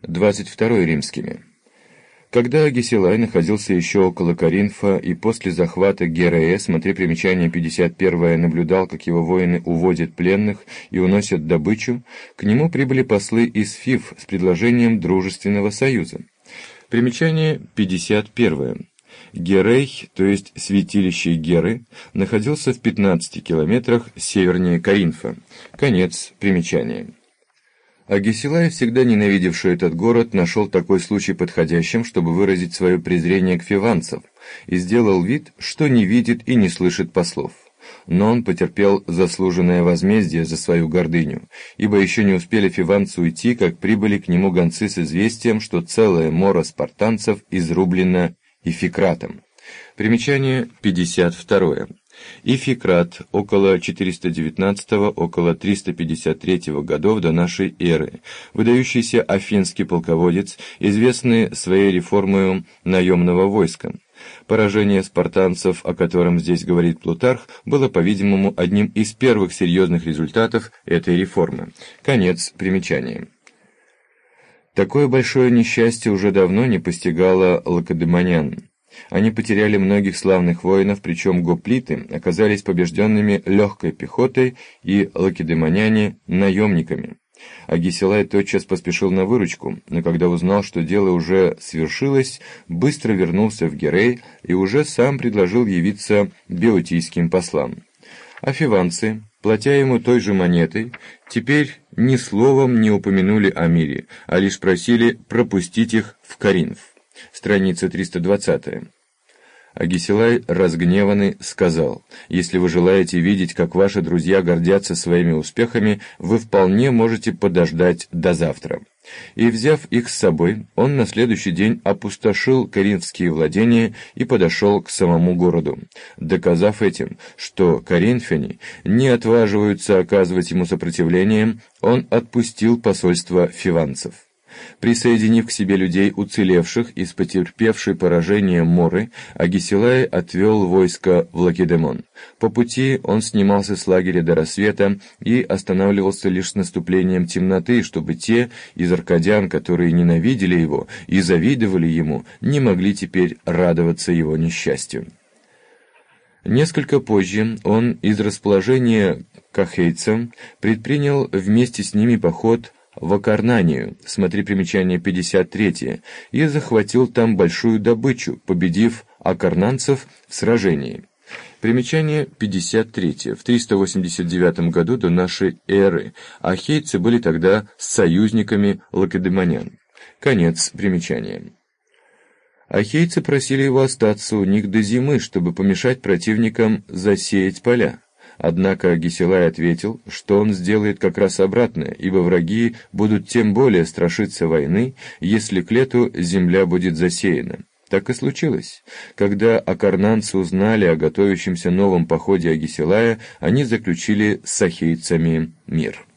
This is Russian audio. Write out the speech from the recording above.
22 римскими. Когда Агесилай находился еще около Коринфа и после захвата Герея, смотри примечание 51, наблюдал, как его воины уводят пленных и уносят добычу, к нему прибыли послы из Фив с предложением дружественного союза. Примечание 51. Герей, то есть святилище Геры, находился в 15 километрах севернее Коринфа. Конец примечания. Агесилай, всегда ненавидевший этот город, нашел такой случай подходящим, чтобы выразить свое презрение к фиванцам, и сделал вид, что не видит и не слышит послов. Но он потерпел заслуженное возмездие за свою гордыню, ибо еще не успели фиванцы уйти, как прибыли к нему гонцы с известием, что целая мора спартанцев изрублена Ификратом. Примечание 52. Ификрат около 419-го, около 353 годов до нашей эры, выдающийся афинский полководец, известный своей реформой наемного войска. Поражение спартанцев, о котором здесь говорит Плутарх, было, по-видимому, одним из первых серьезных результатов этой реформы. Конец примечания. Такое большое несчастье уже давно не постигало лакедемонян. Они потеряли многих славных воинов, причем гоплиты оказались побежденными легкой пехотой и лакедемоняне – наемниками. Агесилай тотчас поспешил на выручку, но когда узнал, что дело уже свершилось, быстро вернулся в Герей и уже сам предложил явиться беотийским послам. А фиванцы, платя ему той же монетой, теперь ни словом не упомянули о мире, а лишь просили пропустить их в Коринф. Страница 320. Агесилай, разгневанный, сказал: «Если вы желаете видеть, как ваши друзья гордятся своими успехами, вы вполне можете подождать до завтра». И, взяв их с собой, он на следующий день опустошил коринфские владения и подошел к самому городу, доказав этим, что коринфяне не отваживаются оказывать ему сопротивление, он отпустил посольство фиванцев. Присоединив к себе людей, уцелевших из потерпевшей поражение Моры, Агесилай отвел войско в Лакедемон. По пути он снимался с лагеря до рассвета и останавливался лишь с наступлением темноты, чтобы те из аркадян, которые ненавидели его и завидовали ему, не могли теперь радоваться его несчастью. Несколько позже он из расположения к ахейцам предпринял вместе с ними поход в Акарнанию, смотри примечание 53, и захватил там большую добычу, победив акарнанцев в сражении. Примечание 53. В 389 году до нашей эры ахейцы были тогда союзниками лакедемонян. Конец примечания. Ахейцы просили его остаться у них до зимы, чтобы помешать противникам засеять поля. Однако Агесилай ответил, что он сделает как раз обратное, ибо враги будут тем более страшиться войны, если к лету земля будет засеяна. Так и случилось. Когда акарнанцы узнали о готовящемся новом походе Агесилая, они заключили с ахейцами мир.